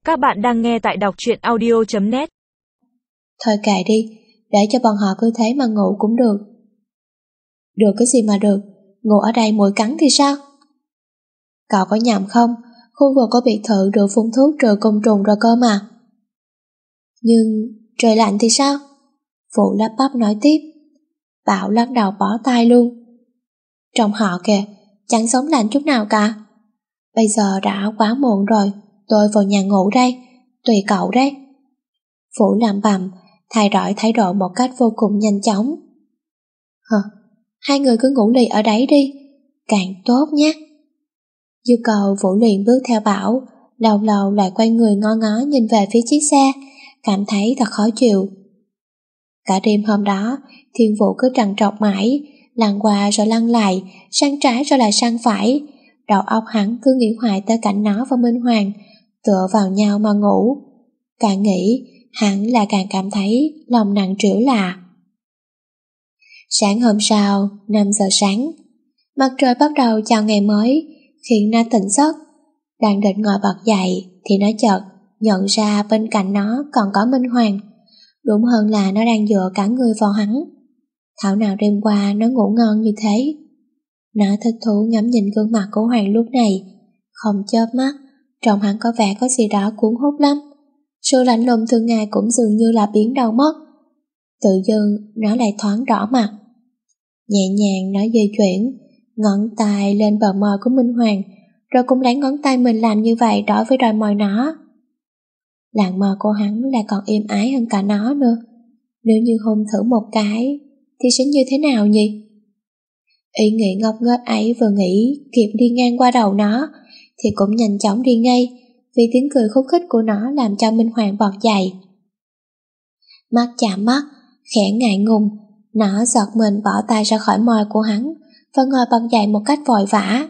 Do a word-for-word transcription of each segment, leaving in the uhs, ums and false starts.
Các bạn đang nghe tại đọc truyện audio chấm net. Thôi kệ đi, để cho bọn họ cứ thế mà ngủ cũng được. Được cái gì mà được, ngủ ở đây muỗi cắn thì sao? Cậu có nhầm không? Khu vực có biệt thự được phun thuốc trừ côn trùng rồi cơ mà. Nhưng trời lạnh thì sao? Phụ lắp bắp nói tiếp. Bảo lắc đầu bỏ tay luôn. Trong họ kìa, chẳng sống lạnh chút nào cả. Bây giờ đã quá muộn rồi, tôi vào nhà ngủ đây, tùy cậu đấy. Phụ làm bầm, thay đổi thái độ một cách vô cùng nhanh chóng. Hờ, hai người cứ ngủ lì ở đấy đi, càng tốt nhé. Dư Cầu Vũ liền bước theo Bảo, lâu lâu lại quay người ngó ngó nhìn về phía chiếc xe, cảm thấy thật khó chịu. Cả đêm hôm đó, Thiên Vũ cứ trằn trọc mãi, lăn qua rồi lăn lại, sang trái rồi lại sang phải. Đầu óc hắn cứ nghĩ hoài tới cảnh nó và Minh Hoàng tựa vào nhau mà ngủ. Càng nghĩ, hắn là càng cảm thấy lòng nặng trĩu lạ. Sáng hôm sau, năm giờ sáng, mặt trời bắt đầu chào ngày mới, khiến nó tỉnh giấc. Đang định ngồi bật dậy thì nó chợt nhận ra bên cạnh nó còn có Minh Hoàng. Đúng hơn là nó đang dựa cả người vào hắn. Thảo nào đêm qua nó ngủ ngon như thế. Nó thích thú ngắm nhìn gương mặt của Hoàng lúc này, không chớp mắt, trông hắn có vẻ có gì đó cuốn hút lắm. Sự lạnh lùng thường ngày cũng dường như là biến đâu mất. Tự dưng nó lại thoáng đỏ mặt. Nhẹ nhàng nó di chuyển ngón tay lên bờ môi của Minh Hoàng, rồi cũng lấy ngón tay mình làm như vậy đối với đôi môi nó. Làn môi của hắn là còn êm ái hơn cả nó nữa. Nếu như hôn thử một cái thì sẽ như thế nào nhỉ? Ý nghĩ ngốc nghếch ấy vừa nghĩ kịp đi ngang qua đầu nó thì cũng nhanh chóng đi ngay, vì tiếng cười khúc khích của nó làm cho Minh Hoàng bật dậy. Mắt chạm mắt, khẽ ngại ngùng, nó giật mình bỏ tay ra khỏi môi của hắn và ngồi bật dậy một cách vội vã.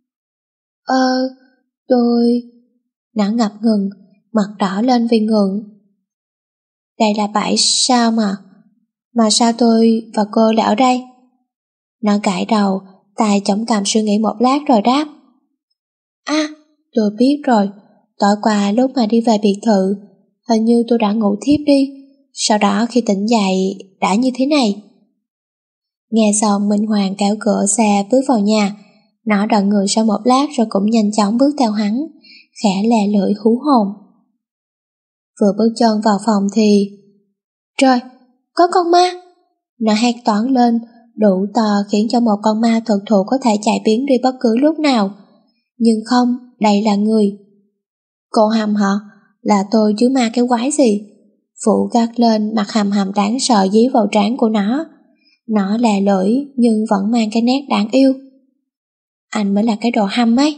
Ơ, tôi... Nó ngập ngừng, mặt đỏ lên vì ngượng. Đây là bãi sao mà? Mà sao tôi và cô lại ở đây? Nó gãi đầu, tay chống cằm suy nghĩ một lát rồi đáp. À, tôi biết rồi, tối qua lúc mà đi về biệt thự, hình như tôi đã ngủ thiếp đi, sau đó khi tỉnh dậy đã như thế này. Nghe xong Minh Hoàng kéo cửa xe bước vào nhà, nó đợi người sau một lát rồi cũng nhanh chóng bước theo hắn, khẽ lè lưỡi hú hồn. Vừa bước chân vào phòng thì... Trời, có con ma! Nó hét toáng lên, đủ to khiến cho một con ma thực thụ có thể chạy biến đi bất cứ lúc nào. Nhưng không, đây là người. Cô Hầm hả? Là tôi chứ ma cái quái gì? Phụ gắt lên, mặt hầm hầm đáng sợ dí vào trán của nó. Nó lè lưỡi nhưng vẫn mang cái nét đáng yêu. Anh mới là cái đồ hâm ấy.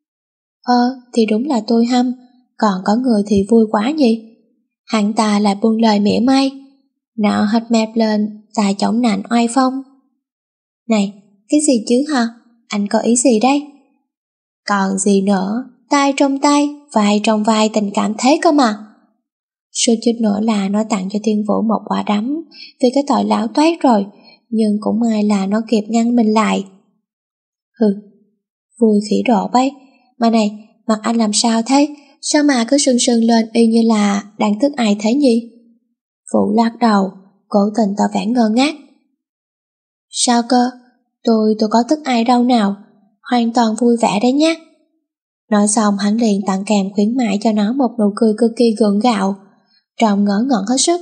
Ờ, thì đúng là tôi hâm, còn có người thì vui quá nhỉ? Hắn ta lại buông lời mỉa mai. Nó hất mép lên, tay chống nạnh oai phong. Này, cái gì chứ hả? Anh có ý gì đây? Còn gì nữa, tay trong tay, vai trong vai, tình cảm thế cơ mà. Số chút nữa là nó tặng cho Thiên Vũ một quả đấm vì cái tội láo toét rồi, nhưng cũng may là nó kịp ngăn mình lại. Hừ, vui khỉ độ bấy. Mà này, mặt anh làm sao thế? Sao mà cứ sưng sưng lên y như là đang tức ai thế nhỉ? Vũ lắc đầu, cố tình tỏ vẻ ngơ ngác. Sao cơ? Tôi, tôi có tức ai đâu nào, hoàn toàn vui vẻ đấy nhé. Nói xong hắn liền tặng kèm khuyến mãi cho nó một nụ cười cực kỳ gượng gạo, trông ngớ ngẩn hết sức.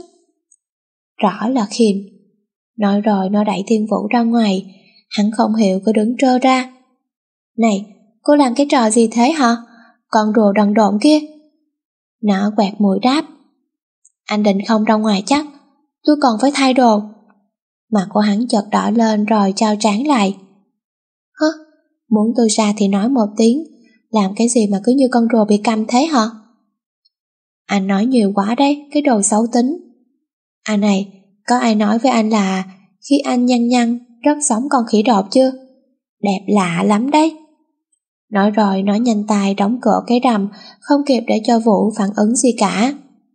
Rõ là khiên. Nói rồi nó đẩy Thiên Vũ ra ngoài, hắn không hiểu cứ đứng trơ ra. Này, cô làm cái trò gì thế hả? Con rùa đần độn kia. Nó quẹt mũi đáp. Anh định không ra ngoài chắc, tôi còn phải thay đồ. Mặt của hắn chợt đỏ lên rồi trao trán lại. Hứ, muốn tôi ra thì nói một tiếng, làm cái gì mà cứ như con rùa bị câm thế hả? Anh nói nhiều quá đấy, cái đồ xấu tính. À này, có ai nói với anh là khi anh nhăn nhăn rất giống con khỉ đột chưa? Đẹp lạ lắm đấy. Nói rồi nó nhanh tay đóng cửa cái rầm, không kịp để cho Vũ phản ứng gì cả.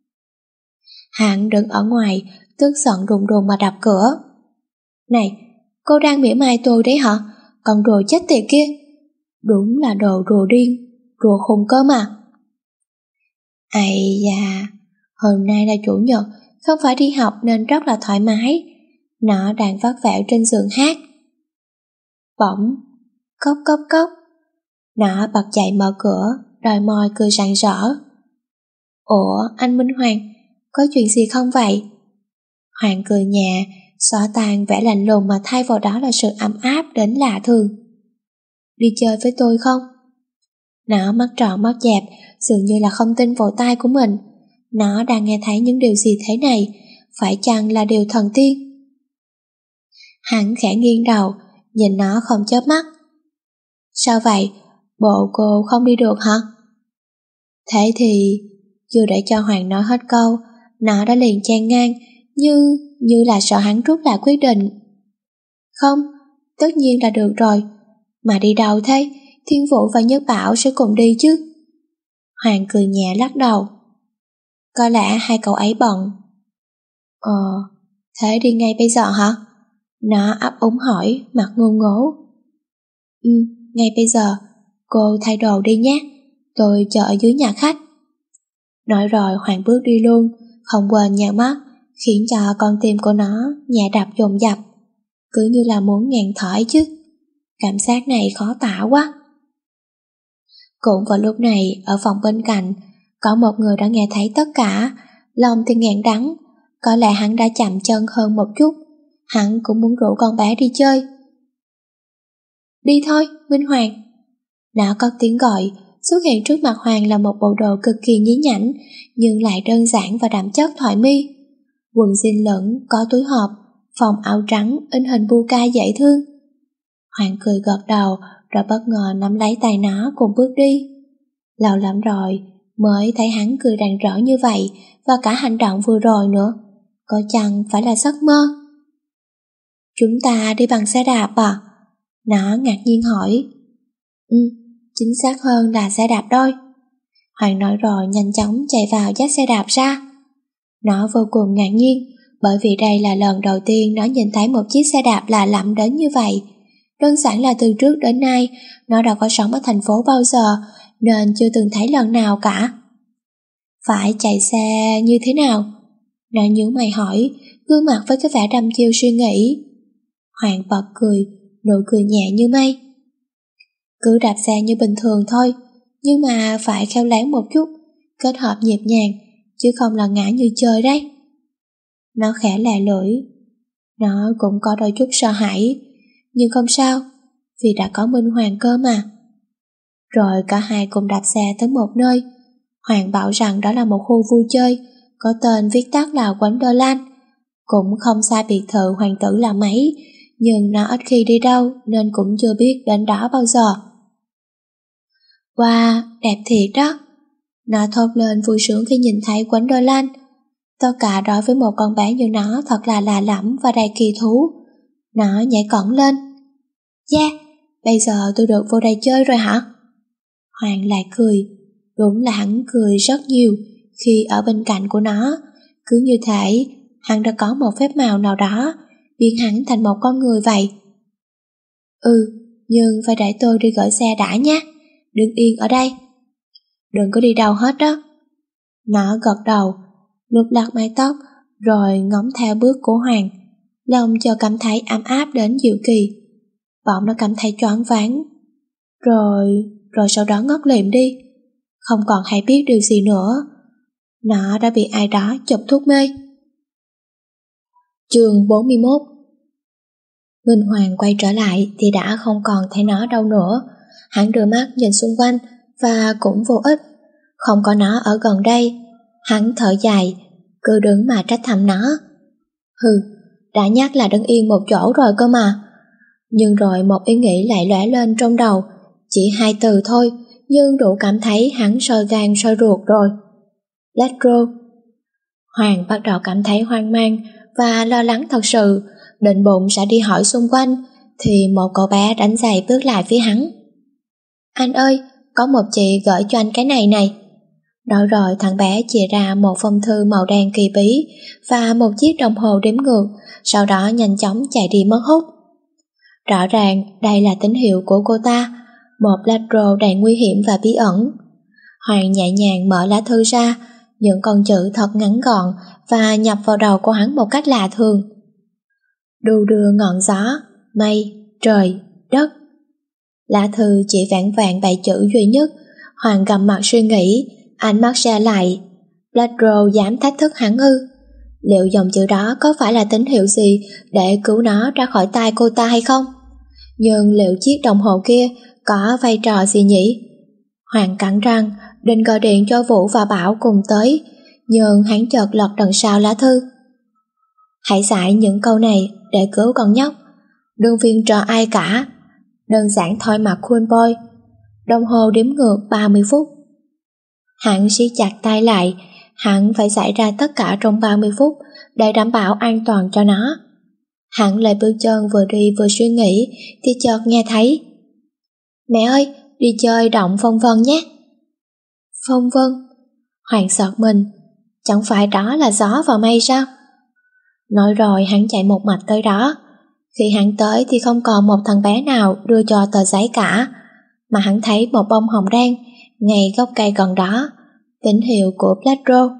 Hắn đứng ở ngoài, tức giận đùng đùng mà đập cửa. Này, cô đang mỉa mai tôi đấy hả? Con rùa chết tiệt kia. Đúng là đồ rùa điên, rùa khùng cơ mà. Ây da, hôm nay là chủ nhật, không phải đi học nên rất là thoải mái. Nó đang vắt vẻo trên giường hát. Bỗng, cốc cốc cốc. Nó bật dậy mở cửa, đòi môi cười rạng rỡ. Ủa, anh Minh Hoàng, có chuyện gì không vậy? Hoàng cười nhẹ, xóa tan vẻ lạnh lùng mà thay vào đó là sự ấm áp đến lạ thường. Đi chơi với tôi không? Nó mắt tròn mắt dẹp, dường như là không tin vào tai của mình. Nó đang nghe thấy những điều gì thế này, phải chăng là điều thần tiên? Hắn khẽ nghiêng đầu, nhìn nó không chớp mắt. Sao vậy? Bộ cô không đi được hả? Thế thì, chưa để cho Hoàng nói hết câu, nó đã liền chen ngang, như, như là sợ hắn rút lại quyết định. Không, tất nhiên là được rồi. Mà đi đâu thế? Thiên Vũ và Nhất Bảo sẽ cùng đi chứ? Hoàng cười nhẹ lắc đầu. Có lẽ hai cậu ấy bận. Ờ, thế đi ngay bây giờ hả? Nó ấp úng hỏi, mặt ngô ngố. Ừ, ngay bây giờ. Cô thay đồ đi nhé, tôi chờ ở dưới nhà khách. Nói rồi Hoàng bước đi luôn, không quên nhào mắt, khiến cho con tim của nó nhẹ đập dồn dập, cứ như là muốn ngàn thở ấy chứ. Cảm giác này khó tả quá. Cũng vào lúc này, ở phòng bên cạnh, có một người đã nghe thấy tất cả, lòng thì ngàn đắng. Có lẽ hắn đã chậm chân hơn một chút, hắn cũng muốn rủ con bé đi chơi. Đi thôi, Minh Hoàng. Nó có tiếng gọi, xuất hiện trước mặt Hoàng là một bộ đồ cực kỳ nhí nhảnh, nhưng lại đơn giản và đậm chất thoải mi. Quần jean lửng, có túi hộp, vòng áo trắng in hình Buka dễ thương. Hoàng cười gật đầu, rồi bất ngờ nắm lấy tay nó cùng bước đi. Lâu lắm rồi mới thấy hắn cười rạng rỡ như vậy, và cả hành động vừa rồi nữa, có chăng phải là giấc mơ? Chúng ta đi bằng xe đạp à? Nó ngạc nhiên hỏi. Ừ, chính xác hơn là xe đạp đôi. Hoàng nói rồi nhanh chóng chạy vào dắt xe đạp ra. Nó vô cùng ngạc nhiên, bởi vì đây là lần đầu tiên nó nhìn thấy một chiếc xe đạp lạ lẫm đến như vậy. Đơn giản là từ trước đến nay, nó đâu có sống ở thành phố bao giờ, nên chưa từng thấy lần nào cả. Phải chạy xe như thế nào? Nó nhướng mày hỏi, gương mặt với cái vẻ đăm chiêu suy nghĩ. Hoàng bật cười, nụ cười nhẹ như mây. Cứ đạp xe như bình thường thôi, nhưng mà phải khéo léo một chút, kết hợp nhịp nhàng, chứ không là ngã như chơi đấy. Nó khẽ lè lưỡi. Nó cũng có đôi chút sợ hãi, nhưng không sao, vì đã có Minh Hoàng cơ mà. Rồi cả hai cùng đạp xe tới một nơi. Hoàng bảo rằng đó là một khu vui chơi, có tên viết tắt là Wonderland. Cũng không xa biệt thự hoàng tử là mấy, nhưng nó ít khi đi đâu nên cũng chưa biết đến đó bao giờ. Wow, đẹp thiệt đó. Nó thốt lên vui sướng khi nhìn thấy Wonderland. Tất cả đối với một con bé như nó thật là lạ lẫm và đầy kỳ thú. Nó nhảy cẫng lên. Yeah, bây giờ tôi được vô đây chơi rồi hả? Hoàng lại cười. Đúng là hắn cười rất nhiều khi ở bên cạnh của nó. Cứ như thể hắn đã có một phép màu nào đó biến hắn thành một con người vậy. Ừ, nhưng phải để tôi đi gửi xe đã nhé. Đứng yên ở đây. Đừng có đi đâu hết đó. Nó gật đầu, lục lặt mái tóc, rồi ngóng theo bước của Hoàng. Lòng cho cảm thấy ấm áp đến dịu kỳ. Bỗng nó cảm thấy choáng váng. Rồi, rồi sau đó ngất lịm đi. Không còn hay biết điều gì nữa. Nó đã bị ai đó chụp thuốc mê. Chương bốn mươi mốt. Minh Hoàng quay trở lại thì đã không còn thấy nó đâu nữa. Hắn đưa mắt nhìn xung quanh và cũng vô ích. Không có nó ở gần đây. Hắn thở dài, cứ đứng mà trách thầm nó. Hừ, đã nhắc là đứng yên một chỗ rồi cơ mà. Nhưng rồi một ý nghĩ lại lóe lên trong đầu. Chỉ hai từ thôi, nhưng đủ cảm thấy hắn sôi gan sôi ruột rồi. Let's go. Hoàng bắt đầu cảm thấy hoang mang và lo lắng thật sự. Định bụng sẽ đi hỏi xung quanh, thì một cậu bé đánh giày bước lại phía hắn. Anh ơi, có một chị gửi cho anh cái này này. Nói rồi thằng bé chia ra một phong thư màu đen kỳ bí và một chiếc đồng hồ đếm ngược, sau đó nhanh chóng chạy đi mất hút. Rõ ràng đây là tín hiệu của cô ta, một lacro đầy nguy hiểm và bí ẩn. Hoàng nhẹ nhàng mở lá thư ra, những con chữ thật ngắn gọn và nhập vào đầu của hắn một cách lạ thường. Đu đưa ngọn gió, mây, trời, đất. Lá thư chỉ vẻn vẹn bảy chữ duy nhất. Hoàng gầm mặt suy nghĩ, ánh mắt ra lại. Bladro dám thách thức hắn ư? Liệu dòng chữ đó có phải là tín hiệu gì để cứu nó ra khỏi tay cô ta hay không? Nhưng liệu chiếc đồng hồ kia có vai trò gì nhỉ? Hoàng cắn răng, định gọi điện cho Vũ và Bảo cùng tới, nhưng hắn chợt lật đằng sau lá thư. Hãy giải những câu này để cứu con nhóc. Đừng phiền trò ai cả. Đơn giản thôi mà cool boy. Đồng hồ đếm ngược ba mươi phút. Hắn siết chặt tay lại. Hắn phải xảy ra tất cả trong ba mươi phút để đảm bảo an toàn cho nó. Hắn lại bước chân vừa đi vừa suy nghĩ thì chợt nghe thấy: Mẹ ơi, đi chơi động phong vân nhé. Phong vân? Hoàng sợt mình. Chẳng phải đó là gió và mây sao? Nói rồi hắn chạy một mạch tới đó. Khi hắn tới thì không còn một thằng bé nào đưa cho tờ giấy cả, mà hắn thấy một bông hồng đen ngay gốc cây gần đó, tín hiệu của Bladro.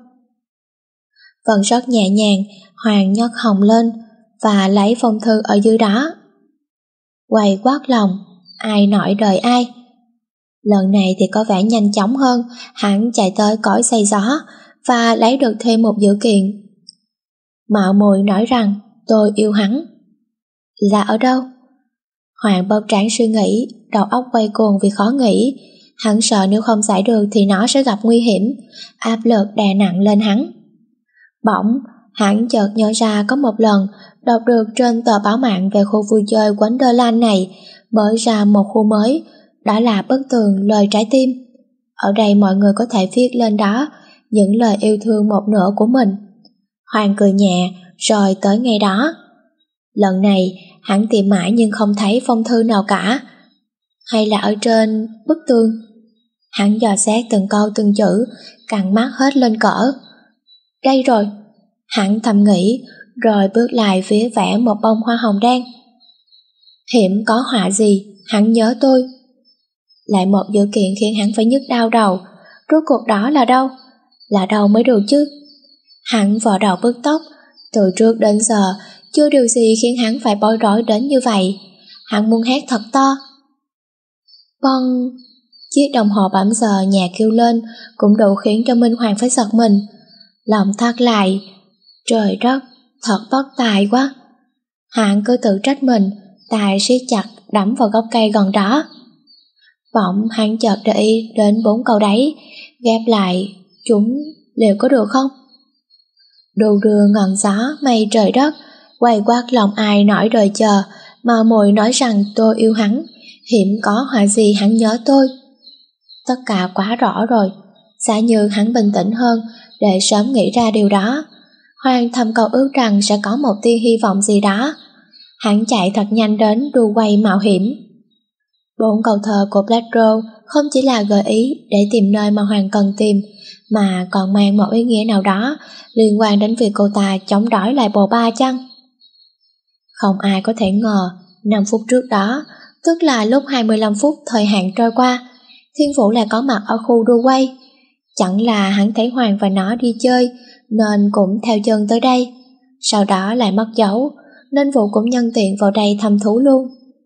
Vẫn rất nhẹ nhàng, Hoàng nhấc hồng lên và lấy phong thư ở dưới đó. Quay quát lòng, ai nổi đời ai. Lần này thì có vẻ nhanh chóng hơn, hắn chạy tới cõi xay gió và lấy được thêm một dữ kiện. Mạo muội nói rằng tôi yêu hắn. Là ở đâu? Hoàng bóp trán suy nghĩ, đầu óc quay cuồng vì khó nghĩ. Hắn sợ nếu không giải được thì nó sẽ gặp nguy hiểm, áp lực đè nặng lên hắn. Bỗng, hắn chợt nhớ ra có một lần đọc được trên tờ báo mạng về khu vui chơi Wonderland này mở ra một khu mới, đó là bức tường lời trái tim. Ở đây mọi người có thể viết lên đó những lời yêu thương một nửa của mình. Hoàng cười nhẹ rồi tới ngay đó. Lần này hắn tìm mãi nhưng không thấy phong thư nào cả. Hay là ở trên bức tường? Hắn dò xét từng câu từng chữ, căng mắt hết lên cỡ. Đây rồi, hắn thầm nghĩ, rồi bước lại phía vẽ một bông hoa hồng đen. Hiểm có họa gì, hắn nhớ tôi. Lại một dữ kiện khiến hắn phải nhức đau đầu. Rốt cuộc đó là đâu? Là đâu mới được chứ? Hắn vò đầu bứt tóc. Từ trước đến giờ chưa điều gì khiến hắn phải bối rối đến như vậy. Hắn muốn hét thật to. Vâng. Chiếc đồng hồ bấm giờ nhà kêu lên cũng đủ khiến cho Minh Hoàng phải giật mình. Lòng thắt lại. Trời đất, thật bất tài quá. Hắn cứ tự trách mình, tay siết chặt đắm vào gốc cây gần đó. Bỗng hắn chợt để ý đến bốn câu đấy, ghép lại chúng liệu có được không? Đu đưa ngọn gió, mây trời đất, quay quát lòng ai nổi đời chờ, mà mồi nói rằng tôi yêu hắn, hiểm có họa gì hắn nhớ tôi. Tất cả quá rõ rồi, giả như hắn bình tĩnh hơn để sớm nghĩ ra điều đó. Hoàng thầm cầu ước rằng sẽ có một tia hy vọng gì đó. Hắn chạy thật nhanh đến đu quay mạo hiểm. Bốn câu thơ của Bladro không chỉ là gợi ý để tìm nơi mà Hoàng cần tìm, mà còn mang một ý nghĩa nào đó liên quan đến việc cô ta chống đỡ lại bồ ba chăng? Không ai có thể ngờ, năm phút trước đó, tức là lúc hai mươi lăm phút thời hạn trôi qua, Thiên Vũ lại có mặt ở khu đu quay. Chẳng là hắn thấy Hoàng và nó đi chơi, nên cũng theo chân tới đây. Sau đó lại mất dấu, nên Vũ cũng nhân tiện vào đây thăm thú luôn.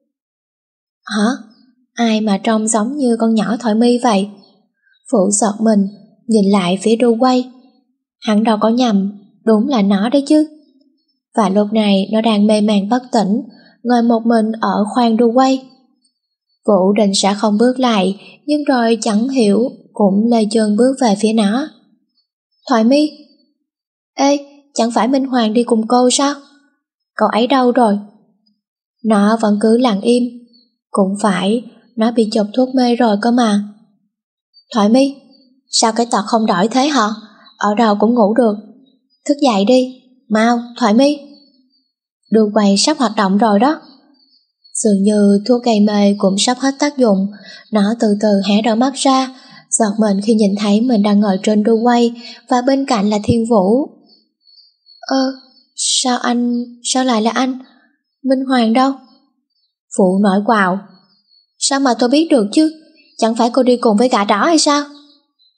Hả? Ai mà trông giống như con nhỏ Thoại My vậy? Vũ giật mình, nhìn lại phía đu quay. Hắn đâu có nhầm, đúng là nó đấy chứ. Và lúc này nó đang mê man bất tỉnh, ngồi một mình ở khoang đu quay. Vũ định sẽ không bước lại, nhưng rồi chẳng hiểu cũng lê chân bước về phía nó. Thoại My! Ê, chẳng phải Minh Hoàng đi cùng cô sao? Cậu ấy đâu rồi? Nó vẫn cứ lặng im. Cũng phải, nó bị chọc thuốc mê rồi cơ mà. Thoại My, sao cái tật không đổi thế hả? Ở đâu cũng ngủ được. Thức dậy đi, mau, Thoại My. Đu quay sắp hoạt động rồi đó. Dường như thuốc gây mê cũng sắp hết tác dụng. Nó từ từ hé đôi mắt ra, giật mình khi nhìn thấy mình đang ngồi trên đu quay và bên cạnh là Thiên Vũ. Ơ, sao anh, sao lại là anh? Minh Hoàng đâu? Phụ nổi quào. Sao mà tôi biết được chứ? Chẳng phải cô đi cùng với gã đó hay sao?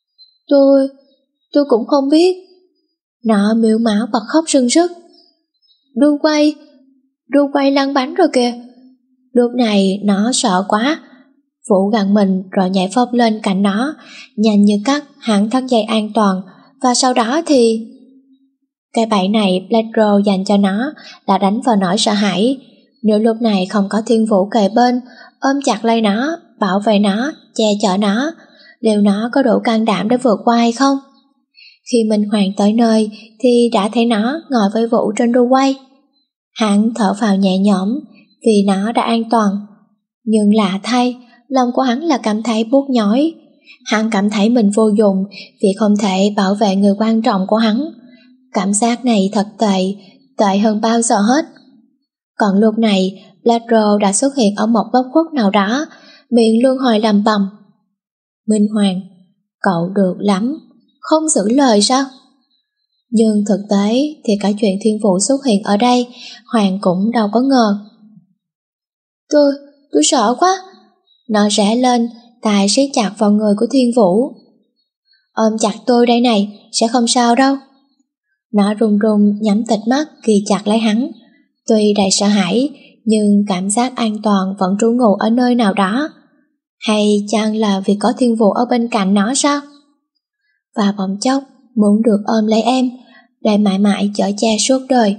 Tôi, tôi cũng không biết. Nó miếu máu bật khóc sưng sức. Đu quay, đu quay lăn bánh rồi kìa. Lúc này nó sợ quá. Vũ gằn mình rồi nhảy phóc lên cạnh nó, nhanh như cắt hắn thắt dây an toàn, và sau đó thì... Cái bẫy này Pedro dành cho nó là đánh vào nỗi sợ hãi. Nếu lúc này không có Thiên Vũ kề bên, ôm chặt lấy nó, bảo vệ nó, che chở nó, liệu nó có đủ can đảm để vượt qua hay không? Khi Minh Hoàng tới nơi thì đã thấy nó ngồi với Vũ trên đu quay. Hắn thở phào nhẹ nhõm vì nó đã an toàn. Nhưng lạ thay, lòng của hắn là cảm thấy buốt nhói. Hắn cảm thấy mình vô dụng vì không thể bảo vệ người quan trọng của hắn. Cảm giác này thật tệ, tệ hơn bao giờ hết. Còn lúc này, Pedro đã xuất hiện ở một góc khuất nào đó, miệng luôn hồi lầm bầm. Minh Hoàng, cậu được lắm, không giữ lời sao? Nhưng thực tế thì cả chuyện Thiên Vũ xuất hiện ở đây, Hoàng cũng đâu có ngờ. Tôi, tôi sợ quá. Nó rẽ lên, tay siết chặt vào người của Thiên Vũ. Ôm chặt tôi đây này, sẽ không sao đâu. Nó run run nhắm tịt mắt ghi chặt lấy hắn. Tuy đầy sợ hãi, nhưng cảm giác an toàn vẫn trú ngụ ở nơi nào đó. Hay chăng là vì có Thiên Vũ ở bên cạnh nó sao? Và bỗng chốc muốn được ôm lấy em, để mãi mãi chở che suốt đời.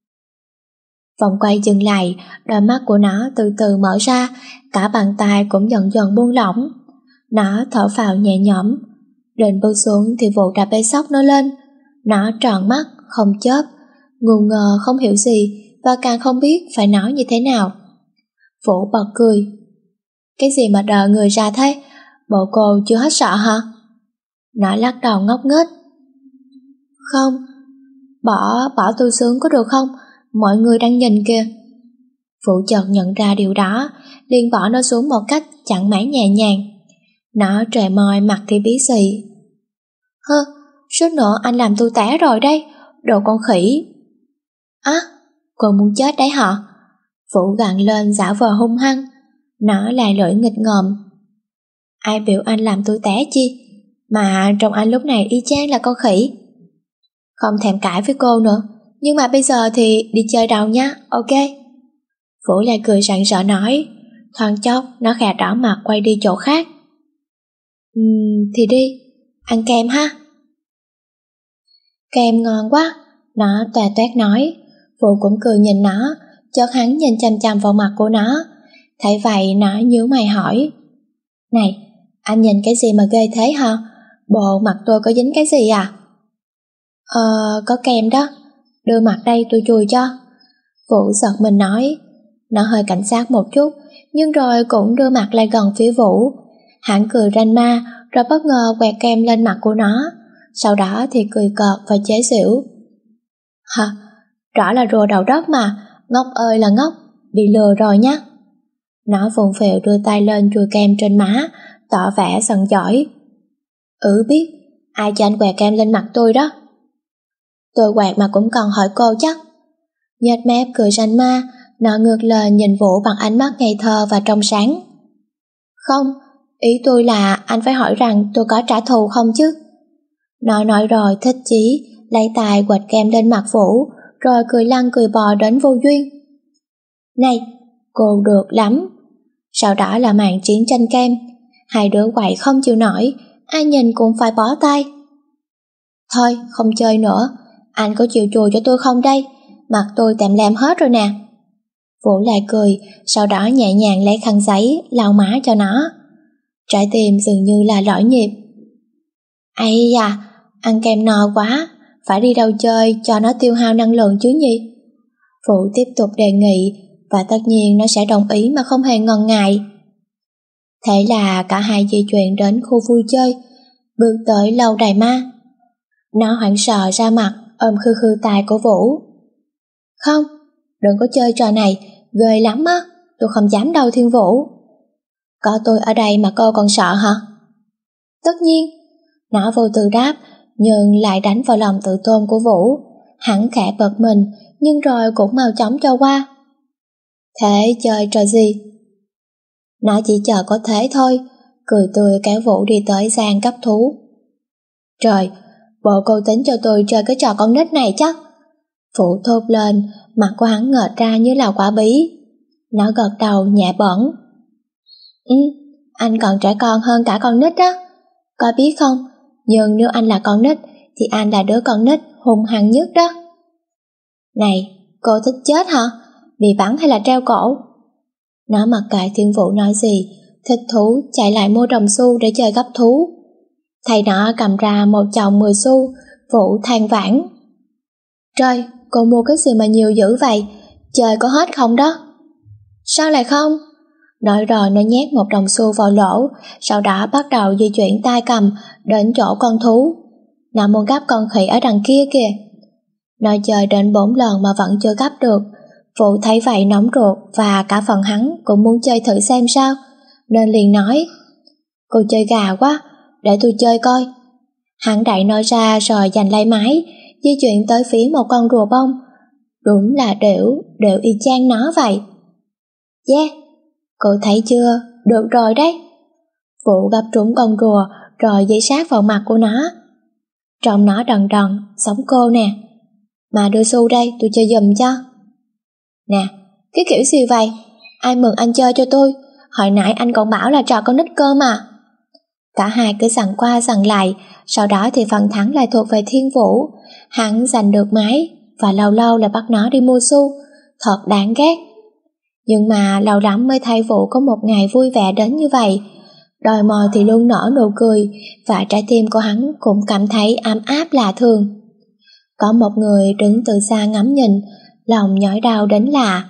Vòng quay dừng lại, đôi mắt của nó từ từ mở ra, cả bàn tay cũng dần dần buông lỏng. Nó thở phào nhẹ nhõm. Định bước xuống thì Vũ đã bế xốc nó lên. Nó tròn mắt, không chớp, ngu ngơ không hiểu gì và càng không biết phải nói như thế nào. Vũ bật cười. Cái gì mà đờ người ra thế? Bộ cô chưa hết sợ hả? Nó lắc đầu ngốc nghếch. Không, bỏ, bỏ tôi xuống có được không? Mọi người đang nhìn kìa. Vũ chợt nhận ra điều đó, liền bỏ nó xuống một cách chẳng mấy nhẹ nhàng. Nó trề môi mặt thì bí xị. Hơ, suýt nữa anh làm tôi té rồi đây, đồ con khỉ. Á, à, cô muốn chết đấy hả? Vũ gằn lên giả vờ hung hăng. Nó là lưỡi nghịch ngợm. Ai biểu anh làm tôi té chi? Mà trông anh lúc này y chang là con khỉ. Không thèm cãi với cô nữa. Nhưng mà bây giờ thì đi chơi đâu nhá, ok? Vũ lại cười rạng rỡ nói. Thoáng chốc nó khẽ đỏ mặt quay đi chỗ khác. Uhm, thì đi, ăn kem ha. Kem ngon quá, nó toè toét nói. Vũ cũng cười nhìn nó, chợt hắn nhìn chằm chằm vào mặt của nó. Thấy vậy nó nhíu mày hỏi. Này, anh nhìn cái gì mà ghê thế hả? Bộ mặt tôi có dính cái gì à? Ờ, có kem đó, đưa mặt đây tôi chùi cho. Vũ giật mình nói. Nó hơi cảnh giác một chút, nhưng rồi cũng đưa mặt lại gần phía Vũ. Hắn cười ranh ma, rồi bất ngờ quẹt kem lên mặt của nó. Sau đó thì cười cợt và chế giễu. Hả? Rõ là rùa đầu đất mà, ngốc ơi là ngốc, bị lừa rồi nhá. Nó phùng phèo đưa tay lên chùi kem trên má, tỏ vẻ sần giỏi. Ừ biết, ai cho anh quẹt kem lên mặt tôi đó? Tôi quẹt mà cũng cần hỏi cô chắc. Nhếch mép cười ranh ma, nó ngược lời nhìn Vũ bằng ánh mắt ngây thơ và trong sáng. Không, ý tôi là anh phải hỏi rằng tôi có trả thù không chứ. Nó nói rồi thích chí, lấy tay quệt kem lên mặt Vũ, rồi cười lăn cười bò đến vô duyên. Này, cô được lắm. Sau đó là màn chiến tranh kem. Hai đứa quậy không chịu nổi, ai nhìn cũng phải bó tay. Thôi, không chơi nữa, anh có chịu chùi cho tôi không đây? Mặt tôi tèm lem hết rồi nè. Vũ lại cười, sau đó nhẹ nhàng lấy khăn giấy lau má cho nó. Trái tim dường như là lỗi nhịp. Ây da, ăn kem no quá, phải đi đâu chơi cho nó tiêu hao năng lượng chứ nhỉ? Vũ tiếp tục đề nghị, và tất nhiên nó sẽ đồng ý mà không hề ngần ngại. Thế là cả hai di chuyển đến khu vui chơi, bước tới lâu đài ma. Nó hoảng sợ ra mặt, ôm khư khư tai của Vũ. Không, đừng có chơi trò này, ghê lắm á, tôi không dám đâu Thiên Vũ. Có tôi ở đây mà cô còn sợ hả? Tất nhiên. Nó vô tư đáp, nhưng lại đánh vào lòng tự tôn của Vũ. Hắn khẽ bật mình, nhưng rồi cũng mau chóng cho qua. Thế chơi trò gì? Nó chỉ chờ có thế thôi, cười tươi kéo Vũ đi tới gian cấp thú. Trời, bộ cô tính cho tôi chơi cái trò con nít này chắc. Vũ thốt lên, mặt của hắn ngợt ra như là quả bí. Nó gật đầu nhẹ bẩn. Ừ, anh còn trẻ con hơn cả con nít đó. Có biết không, nhưng nếu anh là con nít thì anh là đứa con nít hung hăng nhất đó. Này, cô thích chết hả? Bị bắn hay là treo cổ? Nó mặc kệ Thiên Vũ nói gì, thích thú chạy lại mua đồng xu để chơi gấp thú. Thầy nó cầm ra một chồng mười xu. Vũ than vãn. Trời, cô mua cái gì mà nhiều dữ vậy? Chơi có hết không đó? Sao lại không? Nói rồi nó nhét một đồng xu vào lỗ, sau đó bắt đầu di chuyển tay cầm đến chỗ con thú. Nó muốn gắp con khỉ ở đằng kia kìa. Nó chơi đến bốn lần mà vẫn chưa gắp được. Vũ thấy vậy nóng ruột và cả phần hắn cũng muốn chơi thử xem sao, nên liền nói: Cô chơi gà quá, để tôi chơi coi. Hắn đẩy nó ra rồi giành lấy máy, di chuyển tới phía một con rùa bông. Đúng là đểu, đểu y chang nó vậy. Yeah, cô thấy chưa, được rồi đấy. Vũ gấp trúng con rùa rồi dây sát vào mặt của nó. Trông nó đần đần, giống cô nè. Mà đưa xu đây, tôi chơi giùm cho. Nè, cái kiểu gì vậy? Ai mừng anh chơi cho tôi? Hồi nãy anh còn bảo là trò con nít cơ mà. Cả hai cứ giằng qua giằng lại, sau đó thì phần thắng lại thuộc về Thiên Vũ. Hắn giành được máy và lâu lâu lại bắt nó đi mua xu, thật đáng ghét. Nhưng mà lâu lắm mới thấy Vũ có một ngày vui vẻ đến như vậy. Đôi môi thì luôn nở nụ cười, và trái tim của hắn cũng cảm thấy ấm áp lạ thường. Có một người đứng từ xa ngắm nhìn, lòng nhói đau đến lạ.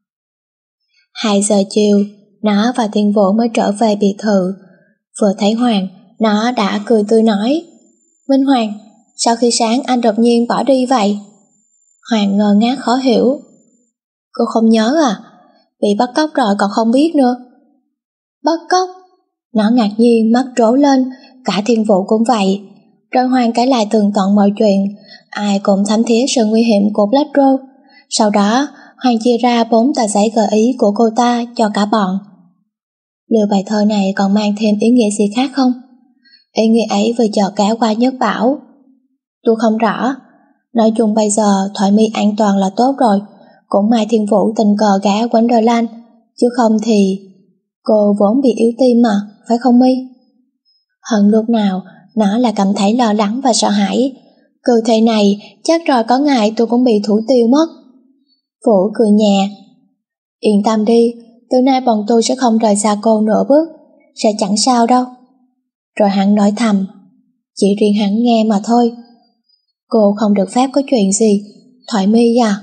Hai giờ chiều, nó và Thiên Vũ mới trở về biệt thự. Vừa thấy Hoàng, nó đã cười tươi nói: Minh Hoàng, sau khi sáng anh đột nhiên bỏ đi vậy? Hoàng ngơ ngác khó hiểu. Cô không nhớ à? Bị bắt cóc rồi còn không biết nữa. Bắt cóc? Nó ngạc nhiên mắt trố lên, cả Thiên Vũ cũng vậy. Rồi Hoàng kể lại tường tận mọi chuyện, ai cũng thấm thía sự nguy hiểm của Black Rose. Sau đó, Hoàng chia ra bốn tờ giấy gợi ý của cô ta cho cả bọn. Liệu bài thơ này còn mang thêm ý nghĩa gì khác không? Ý nghĩa ấy vừa chợt kéo qua Nhất bảo: Tôi không rõ. Nói chung bây giờ Thoại My an toàn là tốt rồi. Cũng may Thiên Vũ tình cờ ghé Wonderland, chứ không thì... Cô vốn bị yếu tim mà, phải không My? Hơn lúc nào, nó là cảm thấy lo lắng và sợ hãi. Cứ thế này, chắc rồi có ngày tôi cũng bị thủ tiêu mất. Vũ cười nhẹ: Yên tâm đi, từ nay bọn tôi sẽ không rời xa cô nửa bước, sẽ chẳng sao đâu. Rồi hắn nói thầm: Chỉ riêng hắn nghe mà thôi. Cô không được phép có chuyện gì, Thoại My à.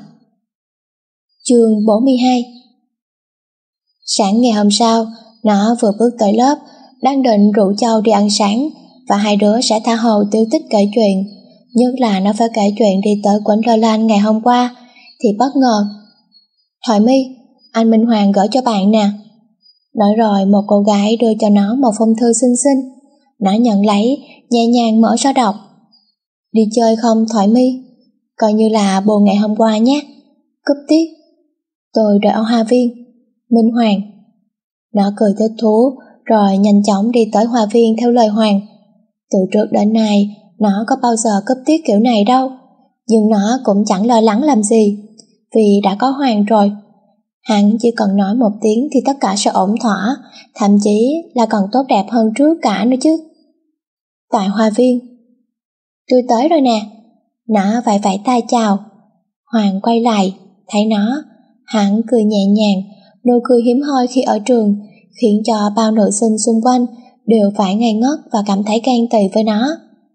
Chương bốn mươi hai. Sáng ngày hôm sau, nó vừa bước tới lớp, đang định rủ Châu đi ăn sáng, và hai đứa sẽ tha hồ tiêu tích kể chuyện. Nhất là nó phải kể chuyện đi tới Wonderland ngày hôm qua, thì bất ngờ: Thoại My, anh Minh Hoàng gửi cho bạn nè. Nói rồi một cô gái đưa cho nó một phong thư xinh xinh. Nó nhận lấy, nhẹ nhàng mở ra đọc: Đi chơi không Thoại My? Coi như là buồn ngày hôm qua nhé. Cúp tiết. Tôi đợi ở Hoa Viên. Minh Hoàng. Nó cười thích thú, rồi nhanh chóng đi tới Hoa Viên theo lời Hoàng. Từ trước đến nay, nó có bao giờ cúp tiết kiểu này đâu. Nhưng nó cũng chẳng lo lắng làm gì, vì đã có Hoàng rồi. Hắn chỉ cần nói một tiếng thì tất cả sẽ ổn thỏa, thậm chí là còn tốt đẹp hơn trước cả nữa chứ. Tại Hoa Viên. Tôi tới rồi nè. Nó vẫy vẫy tay chào. Hoàng quay lại, thấy nó, hắn cười nhẹ nhàng, nụ cười hiếm hoi khi ở trường, khiến cho bao nữ sinh xung quanh đều phải ngây ngất và cảm thấy ghen tị với nó.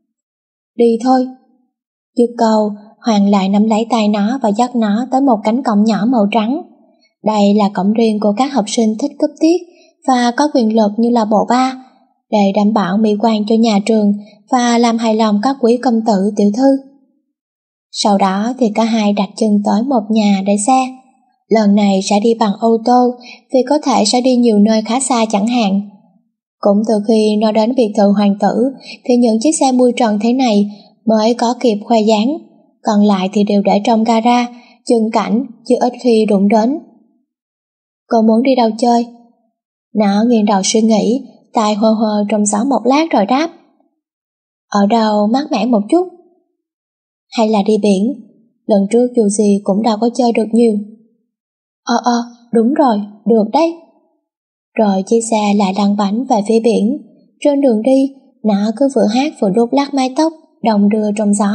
Đi thôi. Dứt câu, Hoàng lại nắm lấy tay nó và dắt nó tới một cánh cổng nhỏ màu trắng. Đây là cổng riêng của các học sinh thích cúp tiết và có quyền lực như là bộ ba, để đảm bảo mỹ quan cho nhà trường và làm hài lòng các quý công tử tiểu thư. Sau đó thì cả hai đặt chân tới một nhà để xe. Lần này sẽ đi bằng ô tô, vì có thể sẽ đi nhiều nơi khá xa chẳng hạn. Cũng từ khi nó đến biệt thự hoàng tử thì những chiếc xe mui trần thế này mới có kịp khoe dáng, còn lại thì đều để trong gara, chừng cảnh chứ ít khi đụng đến. Cô muốn đi đâu chơi? Nó nghiêng đầu suy nghĩ, tai hơ hơ trong gió một lát rồi đáp: Ở đâu mát mẻ một chút? Hay là đi biển? Lần trước dù gì cũng đâu có chơi được nhiều. Ờ ờ, đúng rồi, được đấy. Rồi chiếc xe lại lăn bánh về phía biển. Trên đường đi, nó cứ vừa hát vừa lúc lắc mái tóc, đồng đưa trong gió.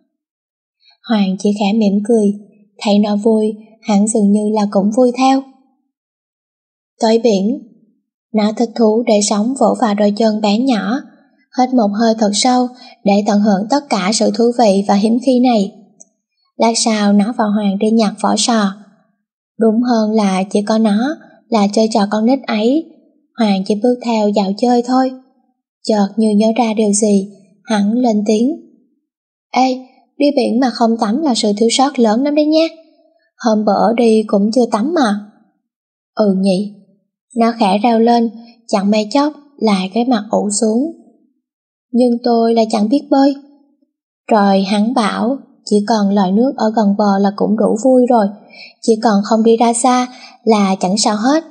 Hoàng chỉ khẽ mỉm cười, thấy nó vui, hắn dường như là cũng vui theo. Tới biển, nó thích thú để sống vỗ vào đôi chân bé nhỏ, hít một hơi thật sâu để tận hưởng tất cả sự thú vị và hiếm khi này. Lát sau nó và Hoàng đi nhặt vỏ sò. Đúng hơn là chỉ có nó là chơi trò con nít ấy, Hoàng chỉ bước theo dạo chơi thôi. Chợt như nhớ ra điều gì, hắn lên tiếng. Ê, đi biển mà không tắm là sự thiếu sót lớn lắm đấy nha. Hôm bữa đi cũng chưa tắm mà. Ừ nhỉ. Nó khẽ reo lên, chẳng mấy chốc lại cái mặt ủ xuống. Nhưng tôi lại chẳng biết bơi. Rồi hắn bảo chỉ cần lội nước ở gần bờ là cũng đủ vui rồi, chỉ cần không đi ra xa là chẳng sao hết.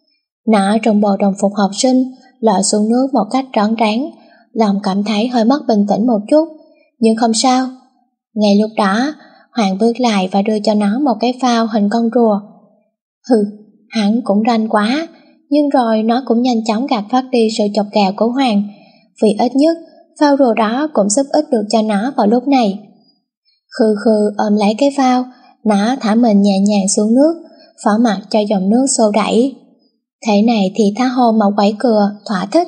Nó trong bộ đồng phục học sinh lội xuống nước một cách rón rén, lòng cảm thấy hơi mất bình tĩnh một chút, nhưng không sao. Ngay lúc đó, Hoàng bước lại và đưa cho nó một cái phao hình con rùa. Hừ, hắn cũng ranh quá, nhưng rồi nó cũng nhanh chóng gạt phát đi sự chọc ghẹo của Hoàng, vì ít nhất phao rùa đó cũng giúp ích được cho nó vào lúc này. Khư khư ôm lấy cái phao, nó thả mình nhẹ nhàng xuống nước, phó mặc cho dòng nước xô đẩy. Thế này thì tha hồ mà quẩy cừa, thỏa thích.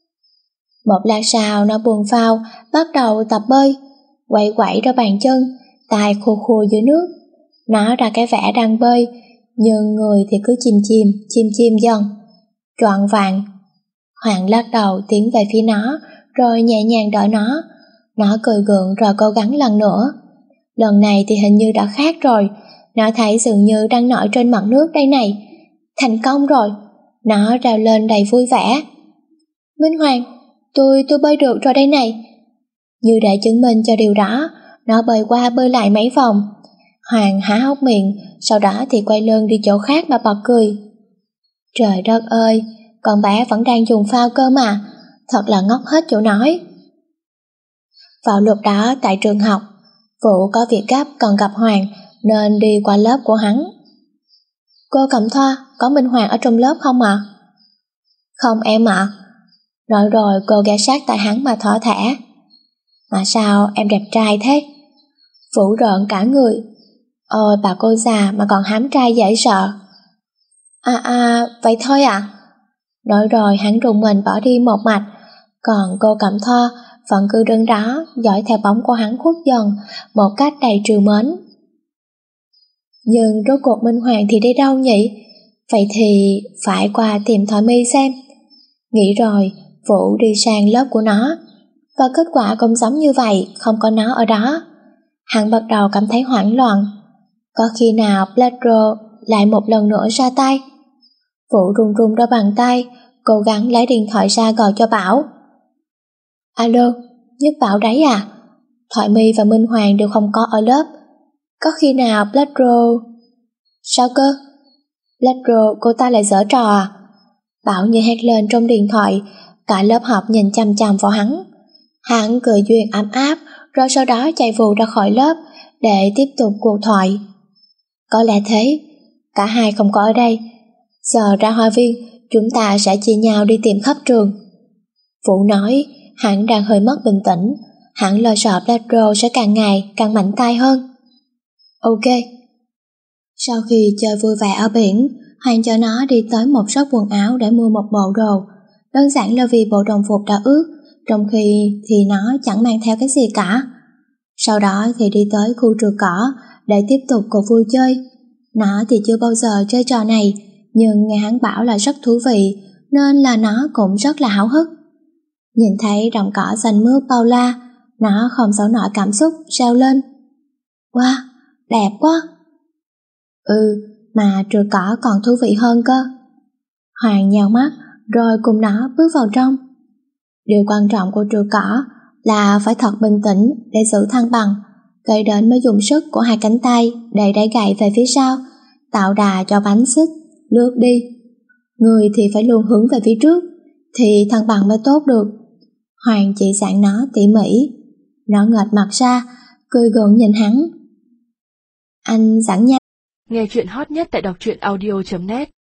Một lát sau nó buông phao, bắt đầu tập bơi, quẩy quẩy đôi bàn chân, tay khô khô dưới nước. Nó ra cái vẻ đang bơi, nhưng người thì cứ chìm chìm, chìm chìm dần. Choạng vạng, Hoàng lắc đầu tiến về phía nó, rồi nhẹ nhàng đỡ nó. Nó cười gượng rồi cố gắng lần nữa. Lần này thì hình như đã khác rồi, nó thấy dường như đang nổi trên mặt nước đây này. Thành công rồi, nó reo lên đầy vui vẻ. Minh Hoàng, tôi tôi bơi được rồi đây này. Như để chứng minh cho điều đó, nó bơi qua bơi lại mấy vòng. Hoàng há hốc miệng, sau đó thì quay lưng đi chỗ khác mà bật cười. Trời đất ơi, con bé vẫn đang dùng phao cơ mà, thật là ngốc hết chỗ nói. Vào lúc đó tại trường học, Vũ có việc gấp cần gặp Hoàng nên đi qua lớp của hắn. Cô Cẩm Thoa, có Minh Hoàng ở trong lớp không ạ? À? Không em ạ. À. Nói rồi cô ghé sát tai hắn mà thỏ thẻ. Mà sao em đẹp trai thế? Vũ rợn cả người. Ôi bà cô già mà còn hám trai dễ sợ. À à, vậy thôi ạ. À? Nói rồi hắn rùng mình bỏ đi một mạch, còn cô Cẩm Thoa vẫn cứ đứng đó dõi theo bóng của hắn khuất dần một cách đầy trìu mến. Nhưng rốt cuộc Minh Hoàng thì đi đâu nhỉ? Vậy thì phải qua tìm Thoại My xem. Nghĩ rồi, Vũ đi sang lớp của nó, và kết quả cũng giống như vậy, không có nó ở đó. Hắn bắt đầu cảm thấy hoảng loạn. Có khi nào Pedro lại một lần nữa ra tay? Vũ run run đôi bàn tay, cố gắng lấy điện thoại ra gọi cho Bảo. Alo, Nhất Bảo đấy à? Thoại My và Minh Hoàng đều không có ở lớp. Có khi nào Pedro... Sao cơ? Pedro cô ta lại giở trò à? Bảo như hét lên trong điện thoại, cả lớp học nhìn chằm chằm vào hắn. Hắn cười duyên ấm áp, rồi sau đó chạy vù ra khỏi lớp để tiếp tục cuộc thoại. Có lẽ thế, cả hai không có ở đây. Giờ ra hoa viên, chúng ta sẽ chia nhau đi tìm khắp trường. Vũ nói, hắn đang hơi mất bình tĩnh, hắn lo sợ Pedro sẽ càng ngày càng mạnh tay hơn. Ok. Sau khi chơi vui vẻ ở biển, Hoàng cho nó đi tới một shop quần áo để mua một bộ đồ. Đơn giản là vì bộ đồng phục đã ướt, trong khi thì nó chẳng mang theo cái gì cả. Sau đó thì đi tới khu trượt cỏ để tiếp tục cuộc vui chơi. Nó thì chưa bao giờ chơi trò này, nhưng nghe hắn bảo là rất thú vị, nên là nó cũng rất là háo hức. Nhìn thấy đồng cỏ xanh mướt bao la, nó không giấu nổi cảm xúc, reo lên. Wow, đẹp quá! Ừ, mà trượt cỏ còn thú vị hơn cơ. Hoàng nhào mắt, rồi cùng nó bước vào trong. Điều quan trọng của trượt cỏ là phải thật bình tĩnh để giữ thăng bằng, gây đến mới dùng sức của hai cánh tay để đẩy gậy về phía sau, tạo đà cho bánh xích lướt đi. Người thì phải luôn hướng về phía trước, thì thăng bằng mới tốt được. Hoàng chỉ sẵn nó tỉ mỉ. Nó nghệch mặt ra, cười gượng nhìn hắn. Anh sẵn nha. Nghe chuyện hot nhất tại đọc truyện audio chấm net.